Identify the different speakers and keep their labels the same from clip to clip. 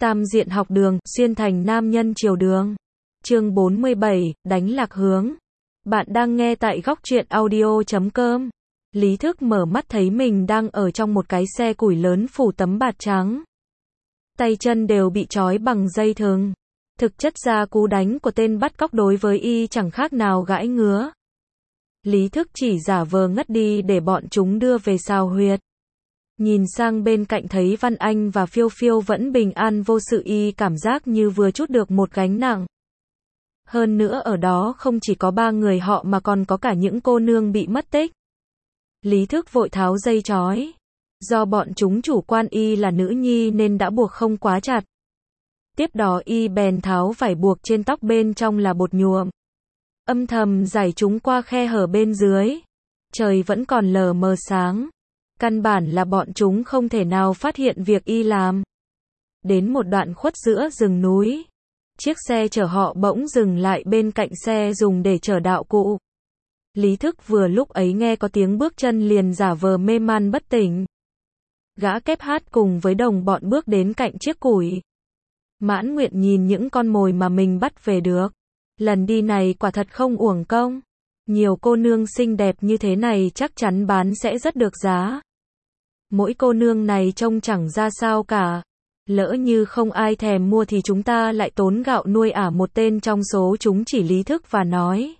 Speaker 1: Tam diện học đường, xuyên thành nam nhân chiều đường. Chương 47, đánh lạc hướng. Bạn đang nghe tại góc truyện audio.com. Lý Thức mở mắt thấy mình đang ở trong một cái xe củi lớn phủ tấm bạt trắng. Tay chân đều bị trói bằng dây thừng. Thực chất ra cú đánh của tên bắt cóc đối với y chẳng khác nào gãi ngứa. Lý Thức chỉ giả vờ ngất đi để bọn chúng đưa về xào huyệt. Nhìn sang bên cạnh thấy Văn Anh và Phiêu Phiêu vẫn bình an vô sự, y cảm giác như vừa trút được một gánh nặng. Hơn nữa ở đó không chỉ có 3 người họ mà còn có cả những cô nương bị mất tích. Lý Thức vội tháo dây trói. Do bọn chúng chủ quan y là nữ nhi nên đã buộc không quá chặt. Tiếp đó y bèn tháo vải buộc trên tóc, bên trong là bột nhuộm. Âm thầm giải chúng qua khe hở bên dưới. Trời vẫn còn lờ mờ sáng. Căn bản là bọn chúng không thể nào phát hiện việc y làm. Đến một đoạn khuất giữa rừng núi, chiếc xe chở họ bỗng dừng lại bên cạnh xe dùng để chở đạo cụ. Lý Thức vừa lúc ấy nghe có tiếng bước chân liền giả vờ mê man bất tỉnh. Gã kép hát cùng với đồng bọn bước đến cạnh chiếc củi. Mãn nguyện nhìn những con mồi mà mình bắt về được. Lần đi này quả thật không uổng công. Nhiều cô nương xinh đẹp như thế này chắc chắn bán sẽ rất được giá. Mỗi cô nương này trông chẳng ra sao cả. Lỡ như không ai thèm mua thì chúng ta lại tốn gạo nuôi một tên trong số chúng, chỉ Lý Thức và nói.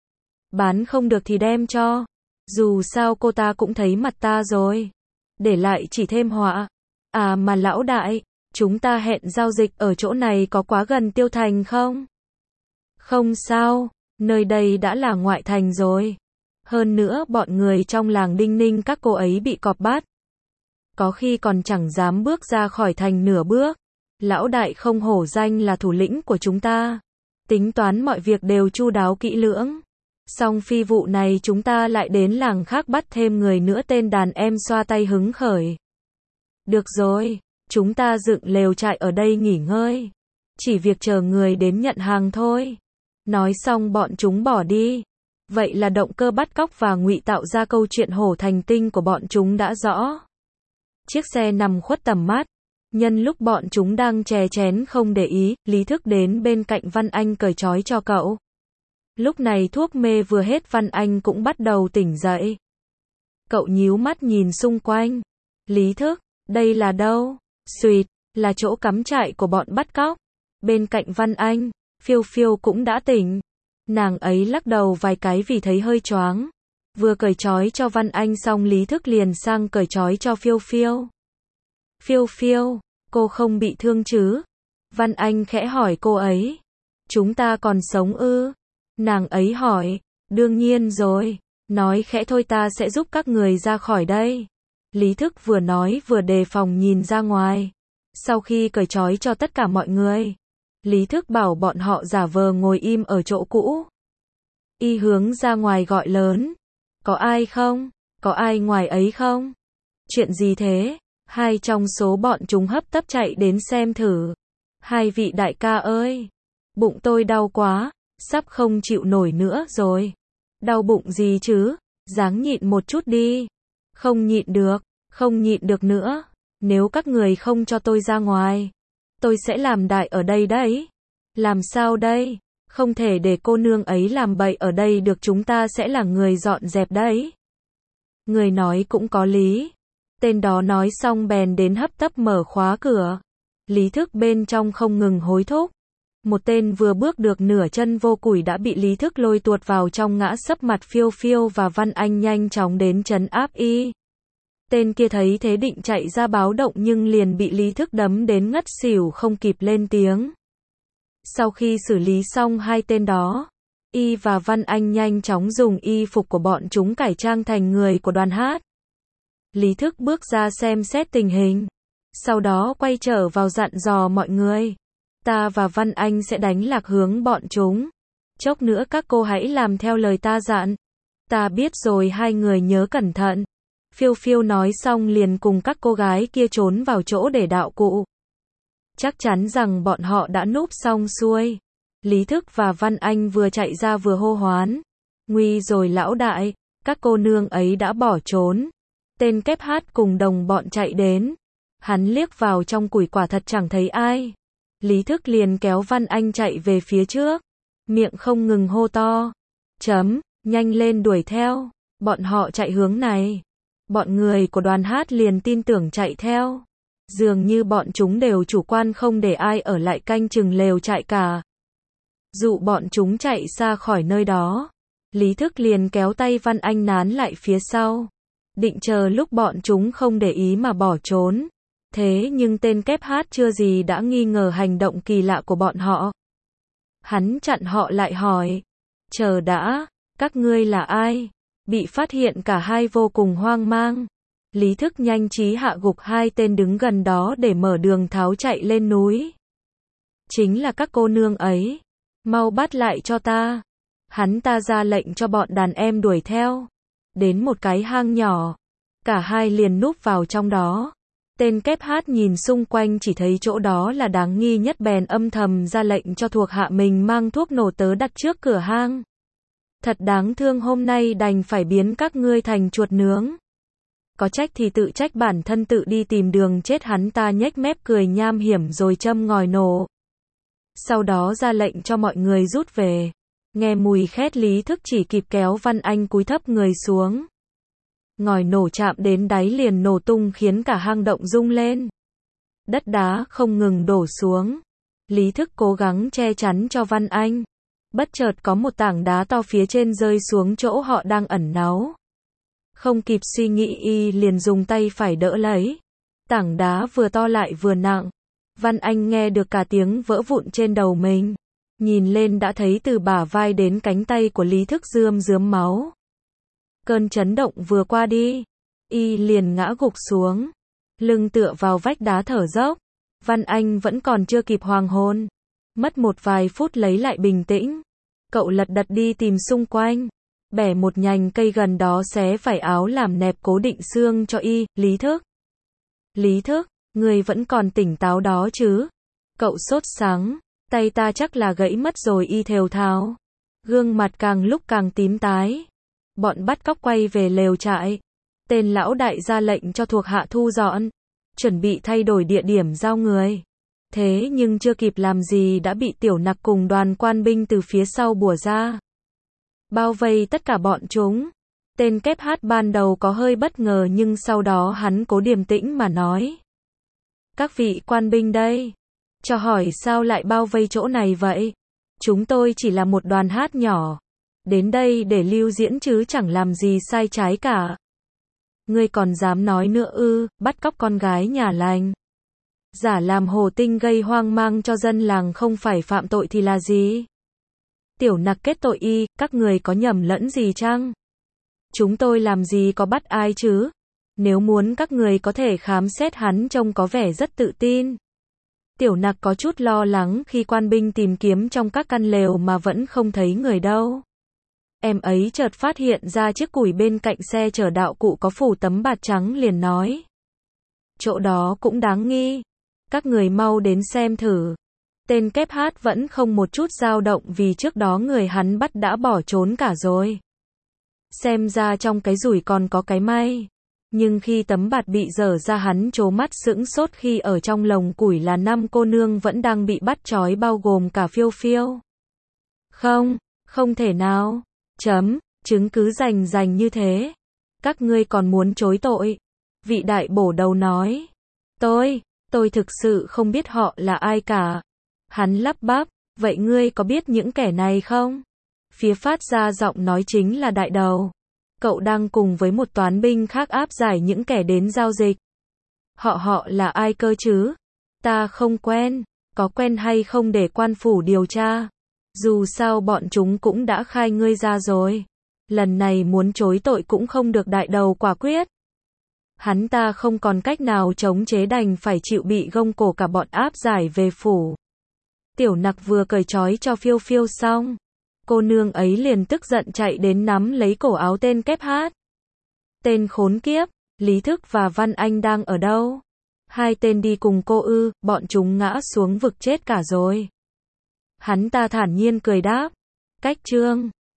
Speaker 1: Bán không được thì đem cho. Dù sao cô ta cũng thấy mặt ta rồi. Để lại chỉ thêm họa. À mà lão đại, chúng ta hẹn giao dịch ở chỗ này có quá gần Tiêu Thành không? Không sao, nơi đây đã là ngoại thành rồi. Hơn nữa bọn người trong làng Đinh Ninh các cô ấy bị cọp bắt. Có khi còn chẳng dám bước ra khỏi thành nửa bước. Lão đại không hổ danh là thủ lĩnh của chúng ta. Tính toán mọi việc đều chu đáo kỹ lưỡng. Xong phi vụ này chúng ta lại đến làng khác bắt thêm người nữa. Tên đàn em xoa tay hứng khởi. Được rồi, chúng ta dựng lều trại ở đây nghỉ ngơi. Chỉ việc chờ người đến nhận hàng thôi. Nói xong bọn chúng bỏ đi. Vậy là động cơ bắt cóc và ngụy tạo ra câu chuyện hổ thành tinh của bọn chúng đã rõ. Chiếc xe nằm khuất tầm mắt. Nhân lúc bọn chúng đang chè chén không để ý, Lý Thức đến bên cạnh Văn Anh cởi trói cho cậu. Lúc này thuốc mê vừa hết, Văn Anh cũng bắt đầu tỉnh dậy. Cậu nhíu mắt nhìn xung quanh. Lý Thức, đây là đâu? Xuyệt, là chỗ cắm trại của bọn bắt cóc. Bên cạnh Văn Anh, Phiêu Phiêu cũng đã tỉnh. Nàng ấy lắc đầu vài cái vì thấy hơi choáng. Vừa cởi trói cho Văn Anh xong, Lý Thức liền sang cởi trói cho Phiêu Phiêu. Phiêu Phiêu, cô không bị thương chứ? Văn Anh khẽ hỏi cô ấy. Chúng ta còn sống ư? Nàng ấy hỏi. Đương nhiên rồi. Nói khẽ thôi, ta sẽ giúp các người ra khỏi đây. Lý Thức vừa nói vừa đề phòng nhìn ra ngoài. Sau khi cởi trói cho tất cả mọi người, Lý Thức bảo bọn họ giả vờ ngồi im ở chỗ cũ. Y hướng ra ngoài gọi lớn. Có ai không? Có ai ngoài ấy không? Chuyện gì thế? Hai trong số bọn chúng hấp tấp chạy đến xem thử. Hai vị đại ca ơi! Bụng tôi đau quá, sắp không chịu nổi nữa rồi. Đau bụng gì chứ? Ráng nhịn một chút đi. Không nhịn được nữa. Nếu các người không cho tôi ra ngoài, tôi sẽ làm đại ở đây đấy. Làm sao đây? Không thể để cô nương ấy làm bậy ở đây được, chúng ta sẽ là người dọn dẹp đấy. Người nói cũng có lý. Tên đó nói xong bèn đến hấp tấp mở khóa cửa. Lý Thức bên trong không ngừng hối thúc. Một tên vừa bước được nửa chân vô củi đã bị Lý Thức lôi tuột vào trong, ngã sấp mặt. Phiêu Phiêu và Văn Anh nhanh chóng đến trấn áp y. Tên kia thấy thế định chạy ra báo động nhưng liền bị Lý Thức đấm đến ngất xỉu không kịp lên tiếng. Sau khi xử lý xong hai tên đó, y và Văn Anh nhanh chóng dùng y phục của bọn chúng cải trang thành người của đoàn hát. Lý Thức bước ra xem xét tình hình, sau đó quay trở vào dặn dò mọi người. Ta và Văn Anh sẽ đánh lạc hướng bọn chúng. Chốc nữa các cô hãy làm theo lời ta dặn. Ta biết rồi, hai người nhớ cẩn thận. Phiêu Phiêu nói xong liền cùng các cô gái kia trốn vào chỗ để đạo cụ. Chắc chắn rằng bọn họ đã núp xong xuôi. Lý Thức và Văn Anh vừa chạy ra vừa hô hoán. Nguy rồi lão đại, các cô nương ấy đã bỏ trốn. Tên kép hát cùng đồng bọn chạy đến. Hắn liếc vào trong củi quả thật chẳng thấy ai. Lý Thức liền kéo Văn Anh chạy về phía trước. Miệng không ngừng hô to. Nhanh lên đuổi theo. Bọn họ chạy hướng này. Bọn người của đoàn hát liền tin tưởng chạy theo. Dường như bọn chúng đều chủ quan không để ai ở lại canh chừng lều trại cả. Dụ bọn chúng chạy xa khỏi nơi đó. Lý Thức liền kéo tay Văn Anh nán lại phía sau. Định chờ lúc bọn chúng không để ý mà bỏ trốn. Thế nhưng tên kép hát chưa gì đã nghi ngờ hành động kỳ lạ của bọn họ. Hắn chặn họ lại hỏi. Chờ đã, các ngươi là ai? Bị phát hiện cả hai vô cùng hoang mang. Lý Thức nhanh trí hạ gục hai tên đứng gần đó để mở đường tháo chạy lên núi. Chính là các cô nương ấy. Mau bắt lại cho ta. Hắn ta ra lệnh cho bọn đàn em đuổi theo. Đến một cái hang nhỏ. Cả hai liền núp vào trong đó. Tên kép hát nhìn xung quanh chỉ thấy chỗ đó là đáng nghi nhất bèn âm thầm ra lệnh cho thuộc hạ mình mang thuốc nổ tớ đặt trước cửa hang. Thật đáng thương, hôm nay đành phải biến các ngươi thành chuột nướng. Có trách thì tự trách bản thân, tự đi tìm đường chết. Hắn ta nhếch mép cười nham hiểm rồi châm ngòi nổ. Sau đó ra lệnh cho mọi người rút về. Nghe mùi khét, Lý Thức chỉ kịp kéo Văn Anh cúi thấp người xuống. Ngòi nổ chạm đến đáy liền nổ tung khiến cả hang động rung lên. Đất đá không ngừng đổ xuống. Lý Thức cố gắng che chắn cho Văn Anh. Bất chợt có một tảng đá to phía trên rơi xuống chỗ họ đang ẩn náu. Không kịp suy nghĩ, y liền dùng tay phải đỡ lấy. Tảng đá vừa to lại vừa nặng. Văn Anh nghe được cả tiếng vỡ vụn trên đầu mình. Nhìn lên đã thấy từ bả vai đến cánh tay của Lý Thức rơm rớm máu. Cơn chấn động vừa qua đi, y liền ngã gục xuống, lưng tựa vào vách đá thở dốc. Văn Anh vẫn còn chưa kịp hoàng hôn. Mất một vài phút lấy lại bình tĩnh. Cậu lật đật đi tìm xung quanh. Bẻ một nhành cây gần đó xé vải áo làm nẹp cố định xương cho y. Lý Thức, người vẫn còn tỉnh táo đó chứ? Cậu sốt sắng. Tay ta chắc là gãy mất rồi, y thều thào. Gương mặt càng lúc càng tím tái. Bọn bắt cóc quay về lều trại. Tên lão đại ra lệnh cho thuộc hạ thu dọn. Chuẩn bị thay đổi địa điểm giao người. Thế nhưng chưa kịp làm gì đã bị Tiểu Nặc cùng đoàn quan binh từ phía sau bủa ra. Bao vây tất cả bọn chúng. Tên kép hát ban đầu có hơi bất ngờ nhưng sau đó hắn cố điềm tĩnh mà nói. Các vị quan binh đây. Cho hỏi sao lại bao vây chỗ này vậy? Chúng tôi chỉ là một đoàn hát nhỏ. Đến đây để lưu diễn chứ chẳng làm gì sai trái cả. Ngươi còn dám nói nữa ư? Bắt cóc con gái nhà lành. Giả làm hồ tinh gây hoang mang cho dân làng không phải phạm tội thì là gì? Tiểu Nặc kết tội y, các người có nhầm lẫn gì chăng? Chúng tôi làm gì có bắt ai chứ? Nếu muốn các người có thể khám xét hắn, trông có vẻ rất tự tin. Tiểu Nặc có chút lo lắng khi quan binh tìm kiếm trong các căn lều mà vẫn không thấy người đâu. Em ấy chợt phát hiện ra chiếc củi bên cạnh xe chở đạo cụ có phủ tấm bạt trắng liền nói. Chỗ đó cũng đáng nghi. Các người mau đến xem thử. Tên kép hát vẫn không một chút dao động vì trước đó người hắn bắt đã bỏ trốn cả rồi. Xem ra trong cái rủi còn có cái may. Nhưng khi tấm bạt bị dở ra hắn trố mắt sững sốt khi ở trong lồng củi là 5 cô nương vẫn đang bị bắt trói bao gồm cả Phiêu Phiêu. Không thể nào. Chứng cứ rành như thế. Các ngươi còn muốn chối tội. Vị đại bổ đầu nói. Tôi thực sự không biết họ là ai cả. Hắn lắp bắp, vậy ngươi có biết những kẻ này không? Phía phát ra giọng nói chính là đại đầu. Cậu đang cùng với một toán binh khác áp giải những kẻ đến giao dịch. Họ là ai cơ chứ? Ta không quen. Có quen hay không để quan phủ điều tra? Dù sao bọn chúng cũng đã khai ngươi ra rồi. Lần này muốn chối tội cũng không được, đại đầu quả quyết. Hắn ta không còn cách nào chống chế đành phải chịu bị gông cổ cả bọn áp giải về phủ. Tiểu Nặc vừa cởi trói cho Phiêu Phiêu xong. Cô nương ấy liền tức giận chạy đến nắm lấy cổ áo tên kép hát. Tên khốn kiếp, Lý Thức và Văn Anh đang ở đâu? Hai tên đi cùng cô ư? Bọn chúng ngã xuống vực chết cả rồi. Hắn ta thản nhiên cười đáp. Cách chương